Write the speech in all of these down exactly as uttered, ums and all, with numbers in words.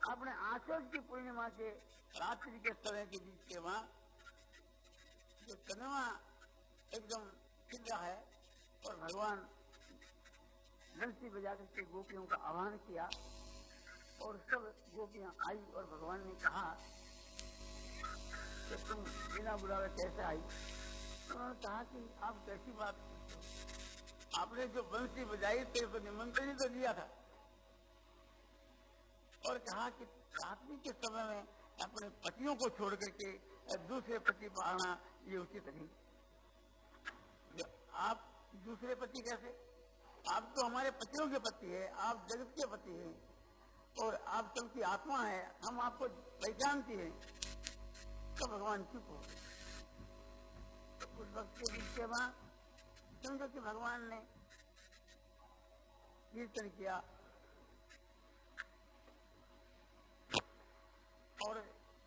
अपने आषाढ़ की पूर्णिमा के रात्रि के समय के बीच के वहां जो चंद्रमा एकदम खिल रहा है और भगवान घंटी बजा करके गोपियों का आह्वान किया और सब गोपियां आई और भगवान ने कहा कि तुम बिना बुलावे कैसे आई। उन्होंने कहा कि आप कैसी बात, आपने जो बंसी बजाई तेरे को निमंत्रण ही तो दिया था। और कहा कि रात्रि के समय में अपने पतियों को छोड़ करके दूसरे पति पर आना ये उचित नहीं। आप दूसरे पति कैसे, आप तो हमारे पतियों के पति है, आप जगत के पति हैं और आप सबकी आत्मा है, हम आपको पहचानती है। तो भगवान चुप हो गए। तो उस वक्त के बीच के बाद समझो कि भगवान ने कीर्तन किया और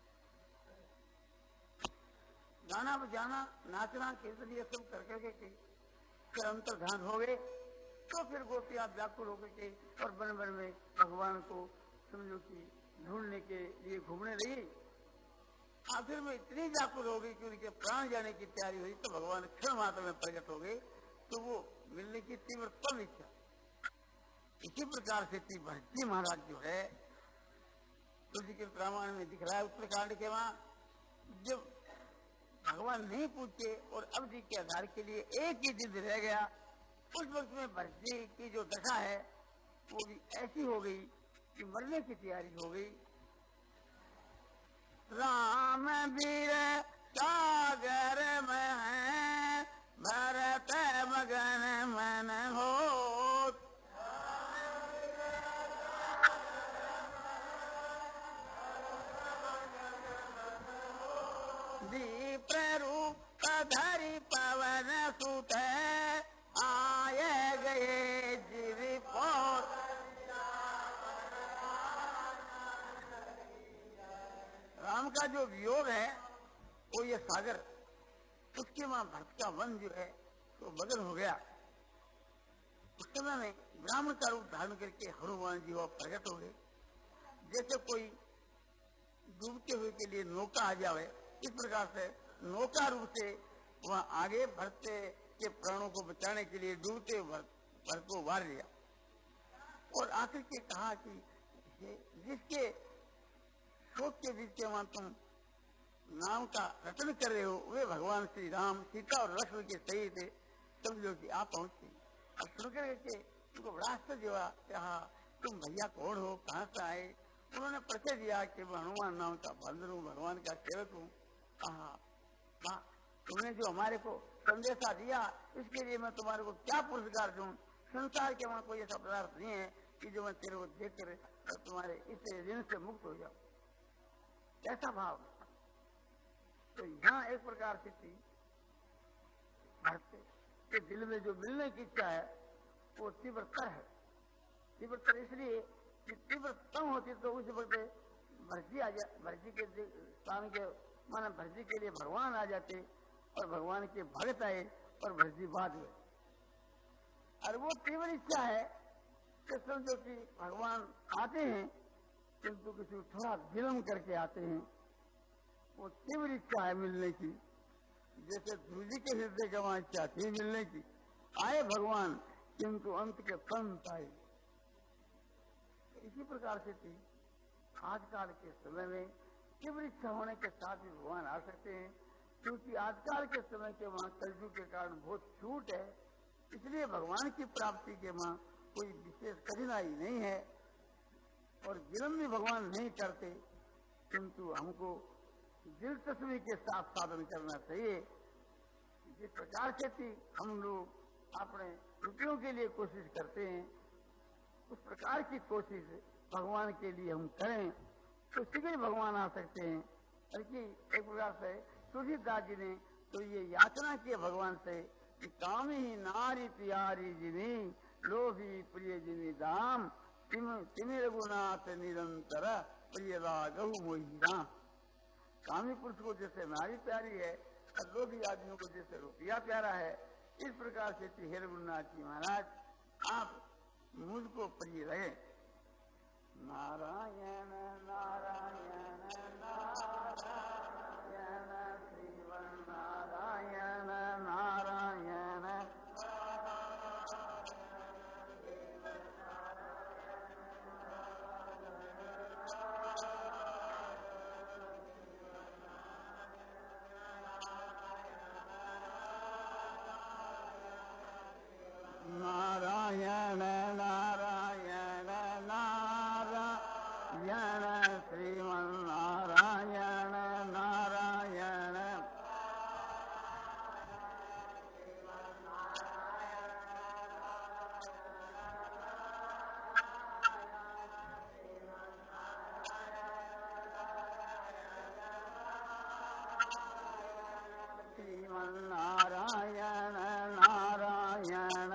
गाना बजाना नाचना कीर्तन ये सब कर करके के फिर अंतर्धान हो गए। तो फिर गोपियां व्याकुल होकर के और वन वन में भगवान को समझो कि ढूंढने के लिए घूमने लगी। आखिर में इतनी व्याकुल हो गई कि उनके प्राण जाने की तैयारी हुई तो भगवान क्षण मात्र में प्रकट हो गए। तो वो मिलने की तीव्र तब इच्छा। इसी प्रकार से थी भरती महाराज जो है तुलसी के रामायण में दिख रहा है उत्तरकांड के वहां जब भगवान नहीं पूछे और अवधि के आधार के लिए एक ही जिद रह गया, उस वक्त में भरती की जो दशा है वो भी ऐसी हो गई कि मरने की तैयारी हो गई। राम वीर सागर में है भरत मगन मन हो, दीप रूप धरि पवन सुत आए गए जीवी पोत। राम का जो वियोग है वो ये सागर, उसके वहां भक्त का वन जो है तो बदल हो गया। उस समय में ब्राह्मण का रूप धारण करके हनुमान जी वह प्रकट हो गए। जैसे कोई डूबते हुए के लिए नौका आ जावे, इस प्रकार से नौका रूप से वह आगे भरते के प्राणों को बचाने के लिए डूबते भरत को वार लिया। और आखिर के कहा कि जिसके शोक के बीच के वहां तुम नाम का रटन कर रहे हो वे भगवान श्री राम सीता और लक्ष्मण के सहित समझो कि आप पहुंचे। अब सुनकर के उनको बड़ा आश्चर्य हुआ, कहा तुम भैया कौन हो, कहाँ से आए। उन्होंने परिचय दिया कि मैं हनुमान नाम का बंदर हूँ, भगवान का सेवक हूँ। कहा तुमने जो हमारे को संदेशा दिया इसके लिए मैं तुम्हारे को क्या पुरस्कार दूं। संसार के वहां कोई ऐसा पदार्थ नहीं है कि जो मैं तेरे को देख कर तुम्हारे इस ऋण से मुक्त हो जाऊं। कैसा भाव। तो यहाँ एक प्रकार से थी भक्त के दिल में जो मिलने की इच्छा है वो तीव्रतर है। तीव्रतर इसलिए कि तीव्रतम होती तो उस वक्त भर्जी आ जा भर्जी के स्थान के माना भर्जी के लिए भगवान आ जाते और भगवान के भक्त आए और भर्जी बाद हुए। और वो तीव्र इच्छा है कि समझो कि भगवान आते हैं किंतु किसी थोड़ा विलम्ब करके आते हैं। वो तीव्र इच्छा है मिलने की, जैसे ध्रुव जी के हृदय का वहां इच्छा थी मिलने की। आए भगवान किंतु अंत के पंत आए। इसी प्रकार से थी आजकाल के समय में तीव्र इच्छा होने के साथ भी भगवान आ सकते हैं, क्योंकि आजकल के समय के वहां कलयुग के कारण बहुत छूट है। इसलिए भगवान की प्राप्ति के वहां कोई विशेष कठिनाई नहीं है और विलम्ब भी भगवान नहीं करते, किंतु हमको दिलचस्पी के साथ साधन करना चाहिए। जिस प्रकार से थी हम लोग अपने रुपयों के लिए कोशिश करते हैं उस प्रकार की कोशिश भगवान के लिए हम करें तो शीघ्र भगवान आ सकते हैं। बल्कि एक प्रकार से तुलसीदास जी ने तो ये याचना की भगवान से कि कामी ही नारी प्यारी जिनी लोभी प्रिय जिनी दाम तिमि रघुनाथ निरंतर प्रिय राघव मोही राम। कामी पुरुष को जैसे नारी प्यारी है और लोभी आदमियों को जैसे रुपया प्यारा है, इस प्रकार से हे रघुनाथ जी महाराज आप मुझको प्रिय रहे। नारायण नारायण नारायण श्रीमन्नारायण नारायण नारायण नारायण नारायण श्रीमन्नारायण नारायण श्रीमन्नारायण नारायण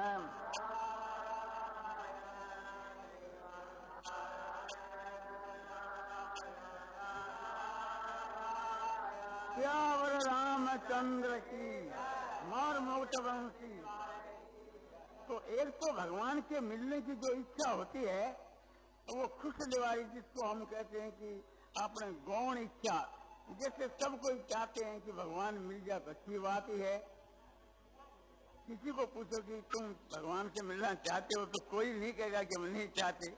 श्यावर रामचंद्र की मौर मोट वंशी। तो एक तो भगवान के मिलने की जो इच्छा होती है वो खुश दिवाली, जिसको हम कहते हैं कि अपने गौण इच्छा, जैसे सब कोई चाहते हैं कि भगवान मिल जाए तो अच्छी बात ही है। किसी को पूछो कि तुम भगवान से मिलना चाहते हो तो कोई नहीं कहेगा कि हम नहीं चाहते।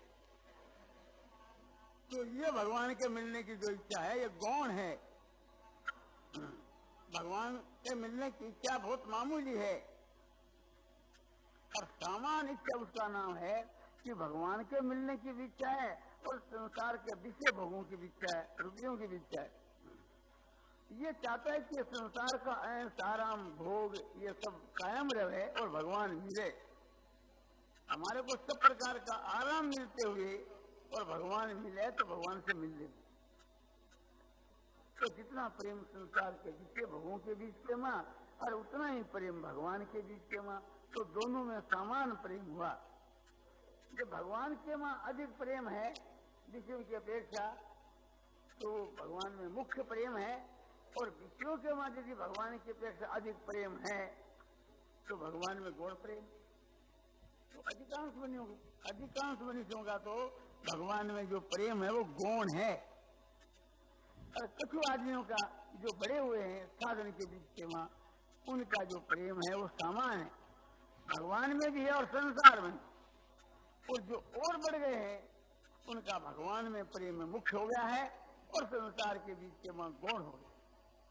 तो ये भगवान के मिलने की जो इच्छा है ये गौण है। भगवान से मिलने की इच्छा बहुत मामूली है, और सामान्य इच्छा उसका नाम है कि भगवान के मिलने की भी इच्छा है और संसार के विषय भोगों की भी इच्छा है, रुपयों की भी इच्छा है। ये चाहता है कि संसार का ऐश आराम भोग ये सब कायम रहे और भगवान मिले, हमारे को सब प्रकार का आराम मिलते हुए और भगवान मिले तो भगवान से मिल ले। तो जितना प्रेम संसार के विषय भोगों के बीच के माँ और उतना ही प्रेम भगवान के बीच के माँ, तो दोनों में समान प्रेम हुआ। जब भगवान के माँ अधिक प्रेम है विषयों की अपेक्षा, तो भगवान में मुख्य प्रेम है, और विषयों के माँ यदि भगवान की अपेक्षा अधिक प्रेम है तो भगवान में गौण प्रेम। तो अधिकांश मनुष्यों अधिकांश मनुष्यों का तो भगवान में जो प्रेम है वो गौण है, और कुछ आदमियों का जो बड़े हुए हैं साधन के बीच के माँ, उनका जो प्रेम है वो सामान है, भगवान में भी है और संसार में। और जो और बढ़ गए हैं उनका भगवान में प्रेम मुख्य हो गया है और संसार के बीच के माँ गौण हो गया।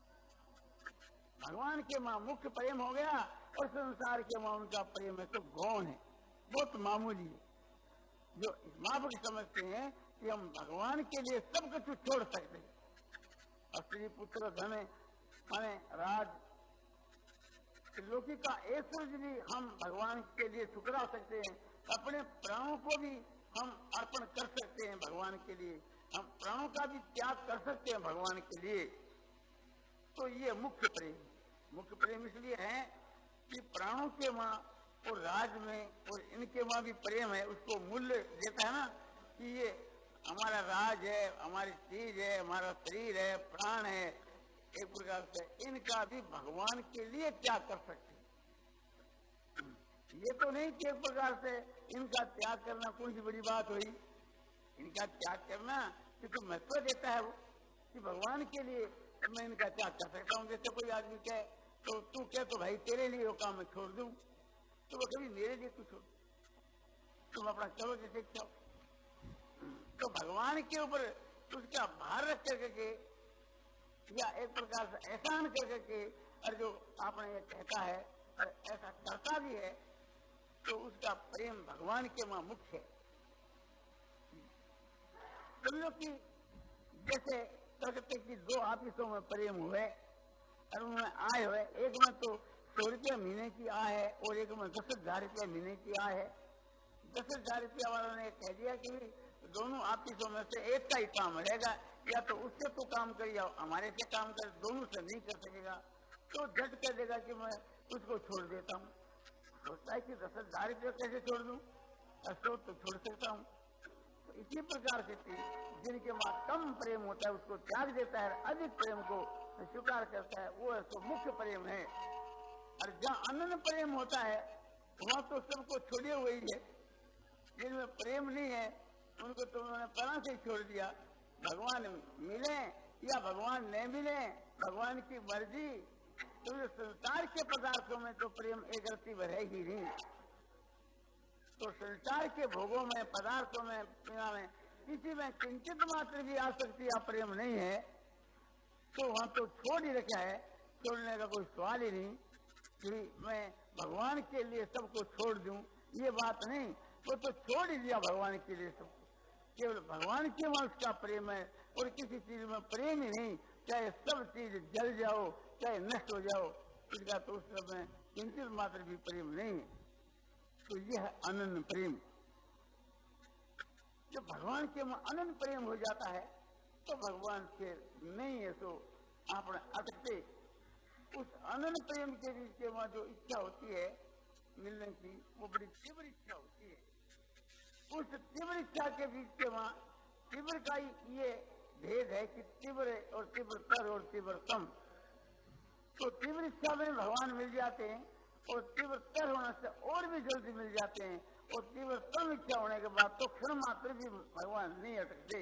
भगवान के माँ मुख्य प्रेम हो गया और संसार के माँ उनका प्रेम है तो गौण है, बहुत मामूली है। जो माफक समझते हैं कि हम भगवान के लिए सब कुछ छोड़ सकते हैं, स्त्री पुत्र धन माने राज त्रिलोकी का ऐश्वर्य भी हम भगवान के लिए ठुकरा सकते हैं, अपने प्राणों को भी हम अर्पण कर सकते हैं भगवान के लिए, हम प्राणों का भी त्याग कर सकते हैं भगवान के लिए। तो ये मुख्य प्रेम मुख्य प्रेम इसलिए है कि प्राणों के माँ और राज में और इनके माँ भी प्रेम है, उसको मूल्य देता है ना कि ये हमारा राज है, हमारी चीज है, हमारा शरीर है, प्राण है, एक प्रकार से इनका भी भगवान के लिए त्याग कर सकते हैं। ये तो नहीं कि एक प्रकार से इनका त्याग करना कौन सी बड़ी बात हुई, इनका त्याग करना कि तो महत्व देता है वो कि भगवान के लिए मैं इनका त्याग कर सकता हूँ। जैसे कोई आदमी कहे तो तू कह तो भाई तेरे लिए वो काम मैं छोड़ दूं, तो वो कभी मेरे लिए तू छोड़, तुम अपना चलो जैसे चाहो। तो भगवान के ऊपर उसका भार रख करके या एक प्रकार से एहसान कर करके, और जो आपने ये कहता है और ऐसा करता भी है, तो उसका प्रेम भगवान के मां मुख्य है। तुम लोग की जैसे प्रकृति की दो आफिसों में प्रेम हुए और उनमें आय हुए, एक में तो सौ रुपया महीने की आय है और एक में दस हजार रुपया महीने की आय है। दस हजार रुपया वालों ने कह दिया कि दोनों आफिसों में से एक का ही काम रहेगा, या तो उससे तो काम कर या हमारे से काम कर, दोनों से नहीं कर सकेगा। तो झट कह देगा कि मैं उसको छोड़ देता हूँ। सोचता है कि दस हजार रुपया कैसे छोड़ दूं, सौ तो छोड़ सकता हूँ। तो इसी प्रकार से जिनके वहां कम प्रेम होता है उसको त्याग देता है, अधिक प्रेम को स्वीकार करता है, वो तो मुख्य प्रेम है। और जहाँ अनन्य प्रेम होता है वहाँ तो सबको छोड़े हुए ही है। जिनमें प्रेम नहीं है उनको तो उन्होंने पहले से ही छोड़ दिया। भगवान मिले या भगवान नहीं मिले, भगवान की मर्जी। तो संसार के पदार्थों में तो प्रेम एक रत्ती भर है ही नहीं। तो संसार के भोगों में, पदार्थों में, पीना में किसी में किंचित मात्र भी आसक्ति या प्रेम नहीं है तो वहां तो छोड़ ही रखा है। छोड़ने का कोई सवाल ही नहीं कि मैं भगवान के लिए सबको छोड़ दूं, ये बात नहीं। वो तो छोड़ ही दिया भगवान के लिए सबको। केवल भगवान के वंश का प्रेम है और किसी चीज में प्रेम ही नहीं। चाहे सब चीज जल जाओ, चाहे नष्ट हो जाओ, इसका तो उस समय किंचित मात्र भी प्रेम नहीं है। तो यह है अनन्य प्रेम। जब भगवान के में अनन्य प्रेम हो जाता है तो भगवान से नहीं है तो आपने अटकते। उस अनन्य प्रेम के बीच के वहां जो इच्छा होती है मिलने की, वो बड़ी तीव्र इच्छा होती है। उस तीव्र इच्छा के बीच के वहां तीव्र का ये भेद है कि तीव्र और तीव्रतर और तीव्रतम। तो तीव्र इच्छा में भगवान मिल जाते हैं और तीव्रतर होने से और भी जल्दी मिल जाते हैं, और तीव्रतम इच्छा होने के बाद तो क्षण मात्र भी भगवान नहीं अटकते।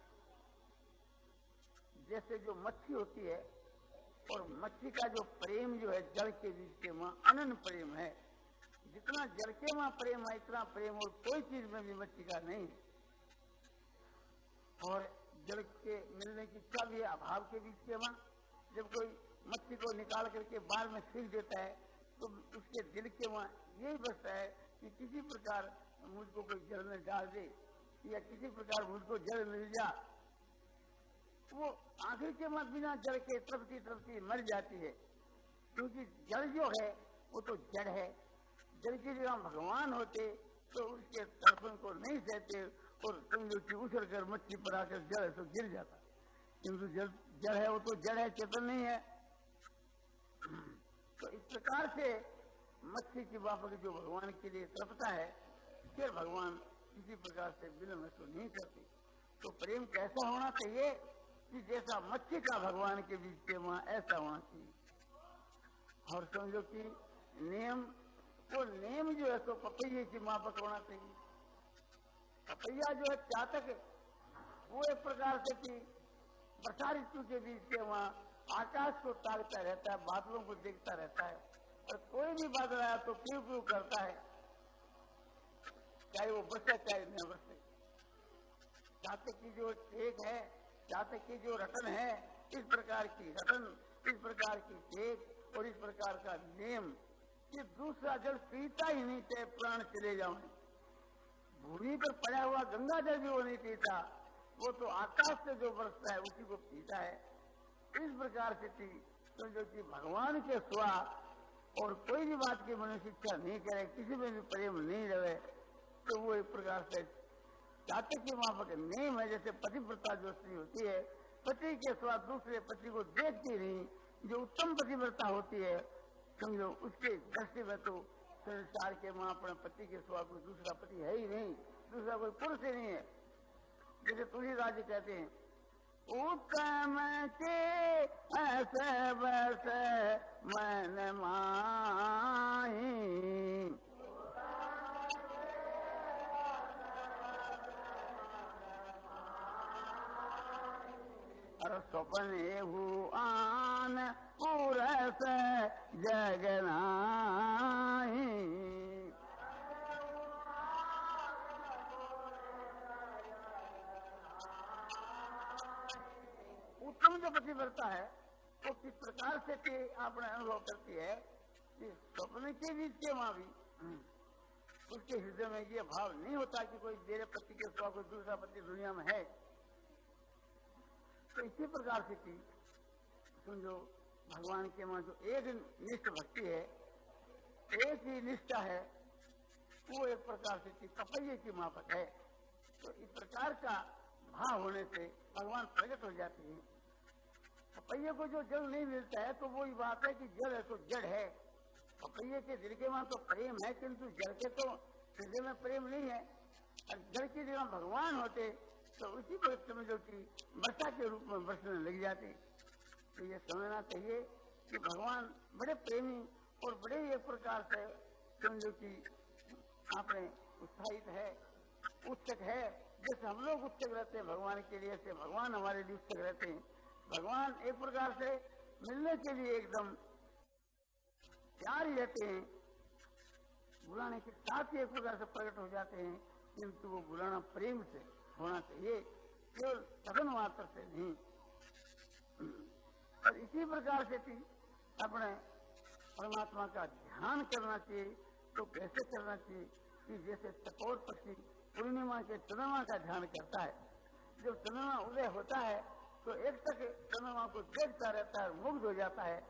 जैसे जो मच्छी होती है और मच्छी का जो प्रेम जो है जल के बीच के वहां अनन्य प्रेम है। जितना जल के वहां प्रेम है इतना प्रेम और कोई चीज में भी मच्छी का नहीं है। और जल के मिलने की इच्छा भी है अभाव के बीच के वहां। जब कोई मच्छी को निकाल करके बाढ़ में फेंक देता है तो उसके दिल के वहां यही बसता है कि किसी प्रकार मुझको कोई जल में डाल दे या किसी प्रकार मुझको जल मिल जा। वो आखिर के वहां बिना जल के तड़पती तड़पती मर जाती है, क्योंकि जल जो है वो तो जड़ है। जल की जगह भगवान होते तो उसके तड़पन को नहीं सहते और समझो कि उछल कर मच्छी पर आकर जड़ है तो गिर जाता। किंतु जल जड़ है वो तो जड़ है, चेतन नहीं है। तो इस प्रकार से मच्छी की वापस जो भगवान के लिए तड़पता है, फिर भगवान किसी प्रकार से विलंब तो नहीं करते। तो प्रेम कैसा होना चाहिए कि जैसा मच्छी का भगवान के बीच के वहां ऐसा होना चाहिए। और समझो कि नियम तो नियम जो है तो पपैये की माफक होना चाहिए। पपैया जो है चातक है, वो एक प्रकार से कि वर्षा ऋतु के बीच के वहां आकाश को ताकता रहता है, बादलों को देखता रहता है, और कोई भी बादल आया तो प्यू प्यू करता है, चाहे वो बरसे चाहे न बरसे। चातक की जो टेक है, चातक की जो रटन है, इस प्रकार की रटन, इस प्रकार की टेक और इस प्रकार का नियम कि दूसरा जल पीता ही नहीं, चाहे प्राण चले जाए। भूमि पर पड़ा हुआ गंगा जल भी वो नहीं पीता, वो तो आकाश से जो बरसता है उसी को पीता है। इस प्रकार से थी समझो कि भगवान के स्वा और कोई भी बात की मनुष्य इच्छा नहीं करे, किसी में भी प्रेम नहीं रहे, तो वो एक प्रकार से चातक की माफक नियम है। जैसे पतिव्रता जो स्त्री होती है, पति के स्वा दूसरे पति को देखती नहीं, जो उत्तम पतिव्रता होती है समझो उसके दृष्टि में तो संसार के मां अपने पति के स्वा कोई दूसरा पति है ही नहीं, दूसरा कोई पुरुष ही नहीं है। जैसे तुलसीदास जी कहते हैं, उत्तम के ऐसे बस मन माही, और स्वप्न हुआन पुरस जगनाही। उत्तम जो पतिव्रता है वो किस प्रकार से कि आपने अनुभव करती है कि स्वप्न के बीच के वहां भी उसके हृदय में ये भाव नहीं होता कि कोई मेरे पति के स्वा कोई दूसरा पति दुनिया में है। तो इसी प्रकार से कि समझो भगवान के वहां जो एक निष्ठ भक्ति है, एक ही निष्ठा है, वो एक प्रकार से कि पपैये की माफक है। तो इस प्रकार का भाव होने से भगवान प्रकट हो जाते हैं। पपैये को जो जल नहीं मिलता है तो वही बात है कि जल है तो जड़ है। पपैये के दिल के वहां तो प्रेम है, किंतु जल के तो हृदय में प्रेम नहीं है। और जल की जगह भगवान होते तो उसी को समझो कि वर्षा के रूप में बरसने लग जाते। तो ये समझना चाहिए कि भगवान बड़े प्रेमी और बड़े एक प्रकार से समझो कि आपने उत्साहित है, उत्सुक है, जैसे हम लोग उत्सुक रहते हैं भगवान के लिए, ऐसे भगवान हमारे लिए उत्सुक रहते हैं। भगवान एक प्रकार से मिलने के लिए एकदम तैयार ही रहते हैं, बुलाने के साथ ही एक प्रकार से प्रकट हो जाते हैं, किंतु वो बुलाना प्रेम से होना चाहिए, केवल कथन मात्र से नहीं। और इसी प्रकार से भी अपने परमात्मा का ध्यान करना चाहिए। तो कैसे करना चाहिए कि जैसे चकोर पक्षी पूर्णिमा के चंद्रमा का ध्यान करता है, जब चंद्रमा उदय होता है तो एक तक चंद्रमा को देखता रहता है, मुग्ध हो जाता है।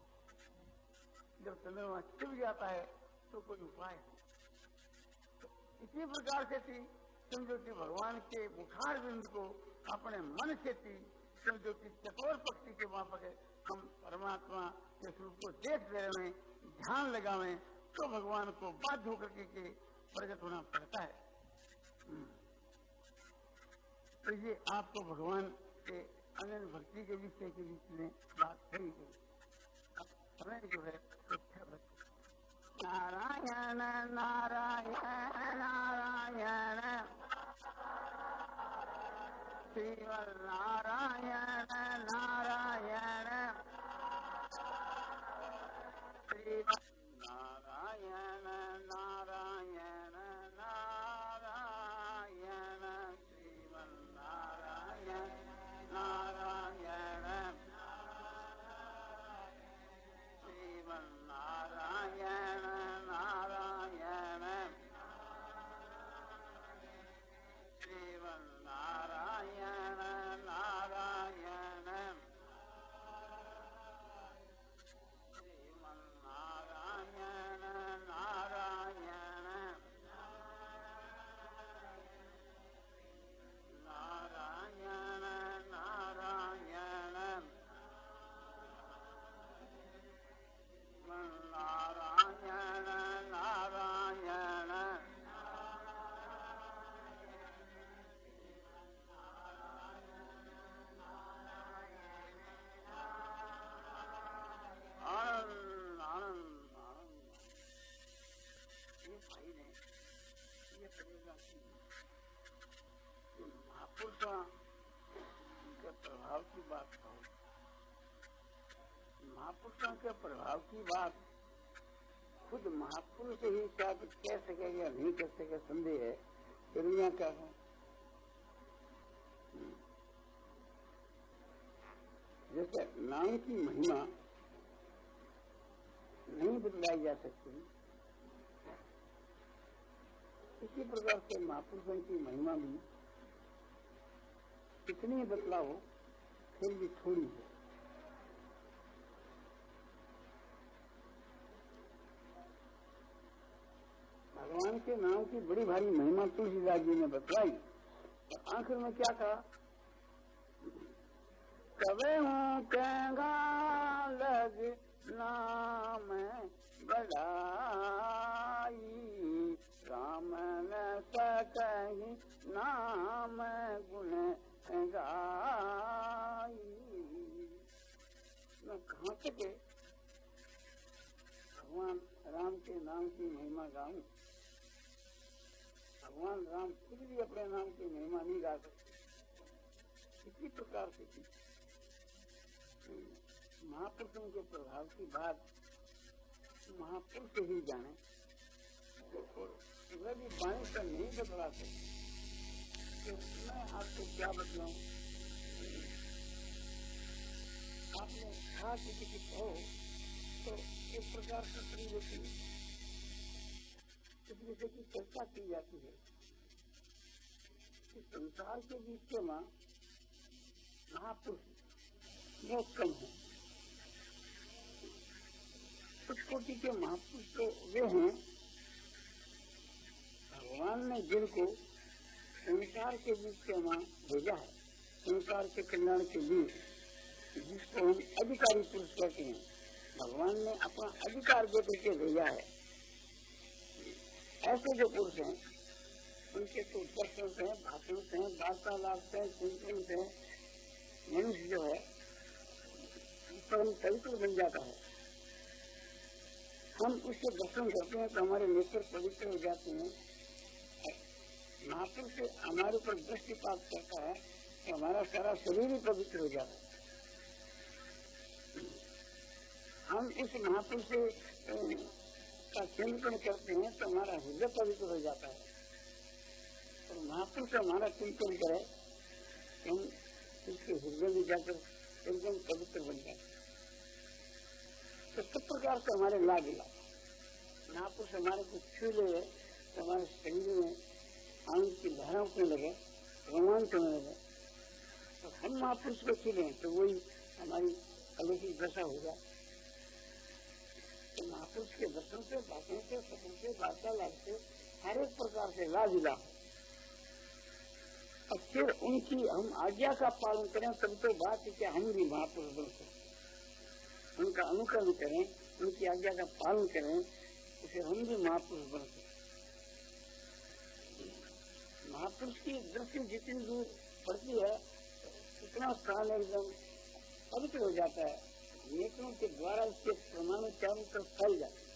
जब चंद्रमा छिप जाता है तो कोई उपाय नहीं। तो इसी प्रकार से थी समझो कि भगवान के मुखार बिंद को अपने मन से थी समझो कि चकोर पक्षी के माफक हम परमात्मा के स्वरूप को देखते रहे, ध्यान लगावें, तो भगवान को बाध्य होकर के प्रकट होना पड़ता है। तो ये आपको भगवान के अनन्य भक्ति के विषय के बीच में बात कही गई। समय जो है नारायण नारायण नारायण श्रीमन नारायण नारायण श्रीमन नारायण नारायण नारायण श्रीमन नारायण नारायण श्रीमन नारायण नारायण श्रीमन नारायण नारायण श्रीमन नारायण नारायण नारायण नारायण नारायण नारायण आनंद आनंद आनंद। ये भाई ने ये करेगा कि महापुरुषों के प्रभाव की बात कहो, महापुरुषों के प्रभाव की बात खुद महापुरुष ही क्या कह सकेगा या नहीं कह सकेगा संदेह है। दुनिया क्या है, जैसे नाम की महिमा नहीं बदलाई जा सकती, इसी प्रकार से महापुरुषों की महिमा भी कितनी बदलाव हो फिर भी थोड़ी है। भगवान के नाम की बड़ी भारी महिमा तुलसीदास जी ने बतलाई, तो आखिर में क्या कहा, कवे हूँ कहगा लग नाम बड़ाई, राम न सकहि नाम गुण गाई। मैं कहाँ सके भगवान राम के नाम की महिमा गाऊं। भगवान राम खुद भी अपने नाम की महिमा नहीं गा सकते। इसी प्रकार से महापुरुषों के प्रभाव की बात महापुरुष ही जाने, वह भी वाणी का नहीं बदला सकते। तो मैं आपको क्या बदलाऊं, आपने कहा कि किसी कहो तो एक प्रकार से खड़ी होती है, इस विषय की चर्चा की जाती है कि संसार के बीच के मां महापुरुष बहुत कम है। उस कोटि के महापुरुष तो वे हैं भगवान ने जिनको संसार के बीच के मां भेजा है, संसार के कल्याण के लिए, जिसको हम अधिकारी पुरुष कहते हैं। भगवान ने अपना अधिकार दे करके भेजा है। ऐसे जो पुरुष हैं उनके तो दर्शन से, भाषण से, वार्तालाप से, चिंतन से मनुष्य जो है परम पवित्र बन जाता है। हम उससे दर्शन करते हैं तो हमारे नेत्र पवित्र हो जाते हैं। महापुरुष से हमारे ऊपर दृष्टिपात करता है तो हमारा सारा शरीर ही पवित्र हो जाता है। हम इस महापुरुष से का चिंतन करते हैं तो हमारा हृदय पवित्र हो जाता है। और महापुरुष हमारा चिंतन करे तो हम इसके हृदय में जाकर एकदम पवित्र बन जाते हैं। तो सब प्रकार से हमारे लाभ ही लाभ। महापुरुष हमारे को छू ले तो हमारे शरीर में आनंद की धारा उठने लगे, रोमांच होने लगे। तो हम महापुरुष को छू लें तो वही हमारी अलौकिक दशा हो जाए। तो महापुरुष के दर्शन से, बातों से, सपन से, वार्तालाप से हर एक प्रकार से लाभ ही लाभ। और फिर उनकी हम आज्ञा का पालन करें तब तो बात है कि हम भी महापुरुष बन सकते। उनका अनुकरण करें, उनकी आज्ञा का पालन करें तो फिर हम भी महापुरुष बन सकते। महापुरुष की दृष्टि जितनी दूर पड़ती है उतना स्थान एकदम पवित्र हो जाता है। नेत्रों के द्वारा इसके प्रमाण चारों तरफ फैल जाते हैं।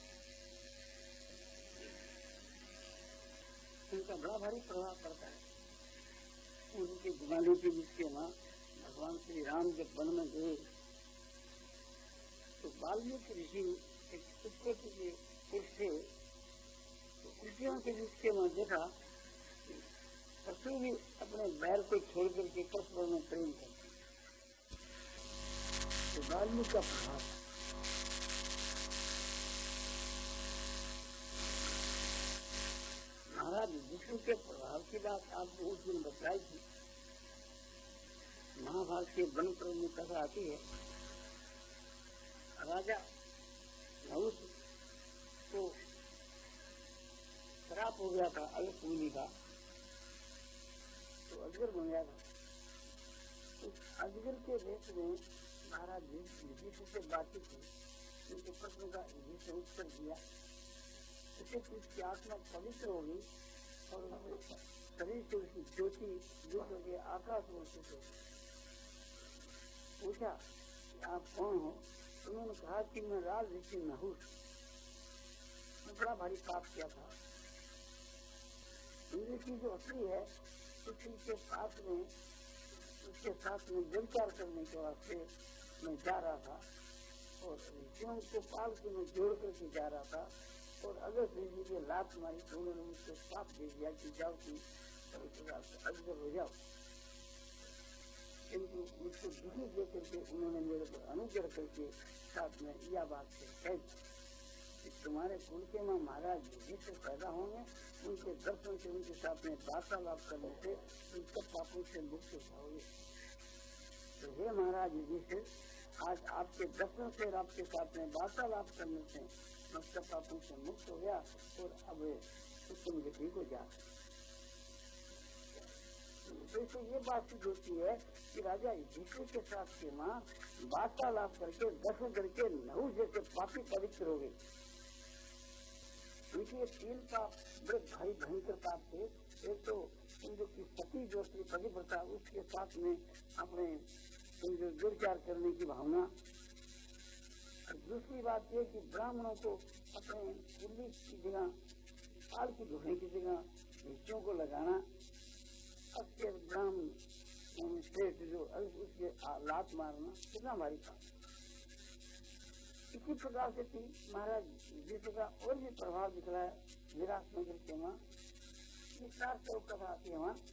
उनका बड़ा भारी प्रभाव पड़ता है। उनके गुनाले के जिसके माँ भगवान श्री राम जब वन में गए तो वाल्मीकि ऋषि एक उत्पत्ति के पुरुष थे। तो ऋषियों के जिसके माँ देखा पशु भी अपने बैर को छोड़ करके परस्पर में प्रेम करते। तो वाल्मीकि का प्रभाव महाराज विष्णु के प्रभाव की बात आपको उस दिन बताई थी। महाभारत के वन पर्व में कथा आती है। राजा नहुष को श्राप हो गया था अलग मुनि का, तो अजगर बन गया था। उस अजगर के देश में महाराज युधिष्ठिर से बातचीत की, उनके प्रश्न का युधिष्ठिर ने उत्तर दिया। उसे उसकी आत्मा पवित्र हो गई और शरीर से उसकी ज्योति दूर करके आकाश में स्थित हो। पूछा आप कौन हो? उन्होंने कहा कि मैं राज ऋषि नहुष, मैं बड़ा भारी पाप किया था। इंद्र की जो असली है उसी के साथ में उसके साथ में व्यवचार करने के वास्ते मैं जा रहा था और ऋषियों को पाल के मैं जोड़ करके जा रहा था। और अगर ऋषि के लात मारी तो उन्होंने मुझको साफ दे दिया कि जाओ कि अजगर हो जाओ। किंतु मुझको दुखी दे करके उन्होंने मेरे पर अनुग्रह करके साथ में यह बात कह दी कि तुम्हारे कुल के माँ महाराज युधिष्ठिर पैदा होंगे, उनके दर्शन से उनके साथ में वार्तालाप करने से तुम सब पापों से मुक्त हो जाओगे। तो हे महाराज युधिष्ठिर, आज आपके दर्शन से आपके साथ में वार्तालाप करने से मैं सब पापों से मुक्त हो गया और अब उत्तम गति को जा। तो इससे ये बात सिद्ध होती है कि राजा युधिष्ठिर के साथ के माँ वार्तालाप करके दर्शन करके नहुष जैसे पापी पवित्र हो गए। उनके तीन पाप बड़े भारी भयंकर पाप थे। एक तो उनकी सती जो थी पतिव्रता, उसके साथ में अपने दुर्चार करने की भावना। और दूसरी बात यह कि ब्राह्मणों को अपने दिल्ली की जगह पाल की धोने की जगह ऋषियों को लगाना, अच्छे ब्राह्मण श्रेष्ठ जो उसके लात मारना, कितना भारी पाप। इसी प्रकार से थी महाराज युधिष्ठिर का और भी प्रभाव दिखला है विराट नगर के वहाँ विस्तार से कथा आती है। वहाँ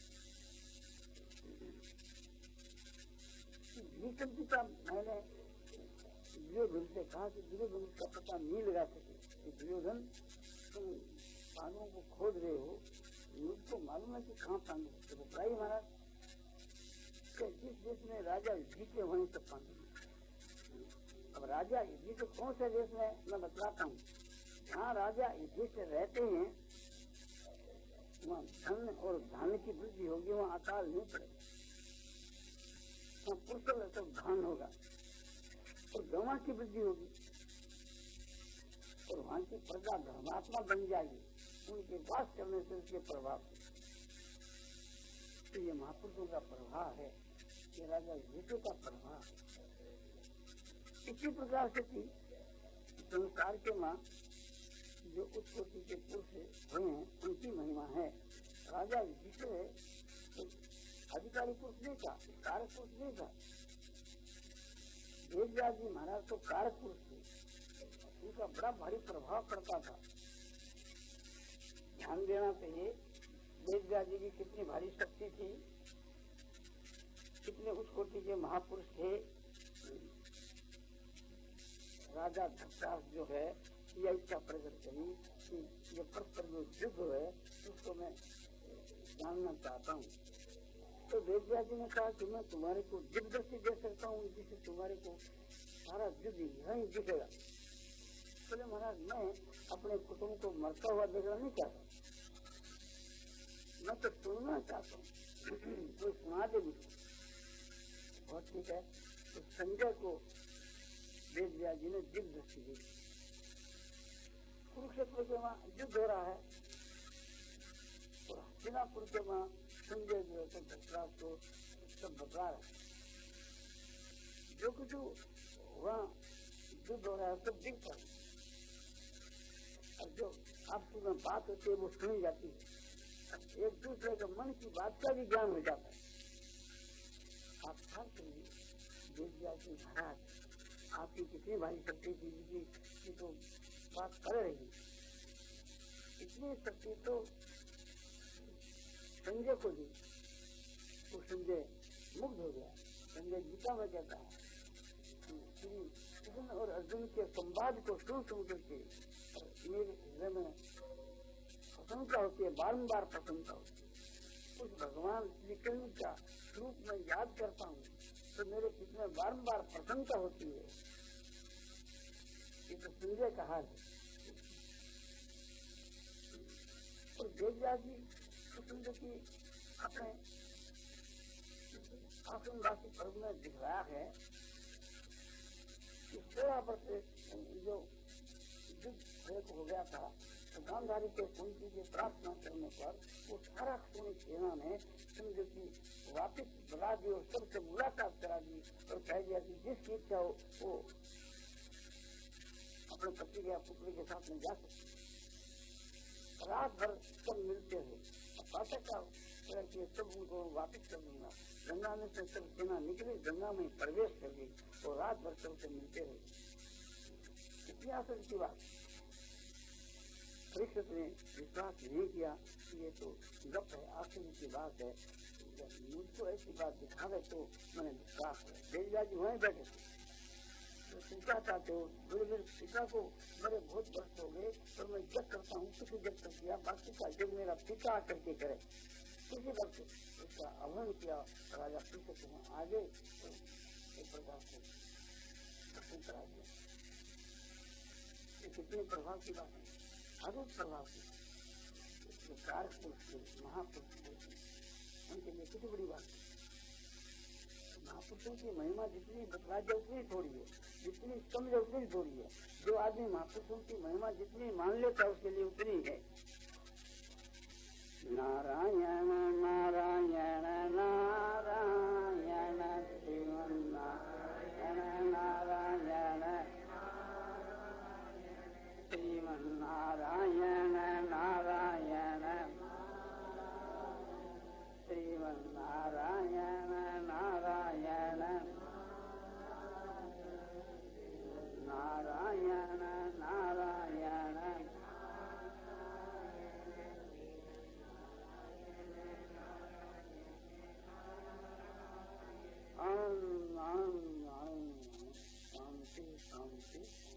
भीष्म जी का मैंने दुर्योधन से कहा कि दुर्योधन का पता नहीं लगा सके। दुर्योधन तुम पांडवों को खोज रहे हो, मुझको मालूम है कि कहाँ पांडव तो बताइए महाराज। जिस देश में राजा युधिष्ठिर वहीं सब पांडव। अब राजा युधिष्ठिर कौन से देश में मैं बतलाता हूँ। जहाँ राजा युधिष्ठिर रहते हैं वहाँ धन और धान की वृद्धि होगी, वहाँ अकाल नहीं पड़ेगा। वहाँ पुष्कल तो धान होगा और गवां की वृद्धि होगी और वहाँ की प्रजा धर्मात्मा बन जाएगी उनके वास करने से, उसके प्रभाव से। तो ये महापुरुषों का प्रभाव है, ये राजा युधिष्ठिर का प्रभाव है। इसी प्रकार से थी संसार के माँ जो उत्पत्ति के पुरुष हुए हैं उनकी महिमा है। राजा जिसे अधिकारी पुरुष नहीं था, कारक पुरुष नहीं था। वेदव्यास जी महाराज तो कारक पुरुष थे, उनका बड़ा भारी प्रभाव पड़ता था। ध्यान देना चाहिए वेदव्यास जी की कितनी भारी शक्ति थी, कितने उच्च कोटि के महापुरुष थे। राजा धृतराष्ट्र जो है यह इच्छा प्रकट करी कि ये परस्पर जो युद्ध है उसको मैं जानना चाहता हूँ। तो वेदव्यास जी ने कहा कि मैं तुम्हारे को दिव्य दृष्टि दे सकता हूँ जिससे तुम्हारे को सारा युद्ध यही दिखेगा। बोले महाराज मैं अपने कुटुंब को मरता हुआ देखना नहीं चाहता, मैं तो सुनना चाहता हूँ, कोई सुना दे मुझे। बहुत ठीक है। तो संजय को वेदव्यास जी ने दिव्य दृष्टि दी। कुरुक्षेत्र के वहाँ युद्ध हो रहा है और हस्तिनापुर के वहाँ संजय जो है तो धृतराष्ट्र को सब बता रहे, जो कुछ वहाँ युद्ध हो रहा है सब दिखता है और जो आपसी में बात होती है वो सुनी जाती है, एक दूसरे के मन की बात का भी ज्ञान हो जाता है। आप ख्याल करिए वेदव्यास जी महाराज आपकी कितनी भारी शक्ति थी जिसकी तो बात कर रही, इतनी शक्ति तो संजय को दी तो संजय मुग्ध हो गया। संजय गीता में कहता है श्री कृष्ण और अर्जुन के संवाद को सुन सुन करके मेरे हृदय में प्रसन्नता होती है, बारम्बार प्रसन्नता होती है। उस भगवान श्री कृष्ण का रूप में याद करता हूँ तो मेरे कितने बारम्बार प्रसन्नता होती है। ये तो संजय का हाल है। और वेदव्यास जी कृष्ण की अपने आश्रमवासी पर्व में दिखलाया है कि सोलह वर्ष जो युद्ध हो गया था तो गांधारी के कुंती की प्रार्थना करने पर वो सारा सोनी सेना ने समझो की वापिस बुला दी और सबसे मुलाकात करा दी और कह दिया कि जिसकी इच्छा हो वो अपने पति या पुत्री के साथ में जा सकते। रात भर सब मिलते हुए पाठक का सब उनको वापिस कर दूंगा। गंगा में से सब सेना निकली, गंगा में प्रवेश कर गई और रात भर सबसे मिलते रहे। कितनी आश्चर्य की बात। परीक्षित ने विश्वास नहीं किया कि ये तो गप है, आश्चर्य की बात है, मुझको ऐसी बात दिखा गए तो मैंने विश्वास है। वेदव्यास जी वहीं बैठे थे तो पूछा चाहते हो बोले मेरे पिता को मेरे बहुत वर्ष हो गए और मैं जब करता हूँ किसी जब कर किया बाकी का जब मेरा पिता आकर के करे किसी वक्त उसका अवहन किया। राजा परीक्षित में आगे तो एक प्रकार से दर्शन करा दिया। कितने प्रभाव की बात है, अद्भुत प्रभाव की। कारक पुरुष थे, महापुरुष थे, उनके लिए कितनी बड़ी बात है। महापुरुषों की महिमा जितनी बतला जाए उतनी थोड़ी है, जितनी समझे उतनी थोड़ी है। जो आदमी महापुरुषों की महिमा जितनी मान लेता है उसके लिए उतनी है। नारायण नारायण नारायण श्रीमन नारायण नारायण श्रीमन नारायण नारायण श्रीमन नारायण नारायण नारायण नारायण शांति शांति।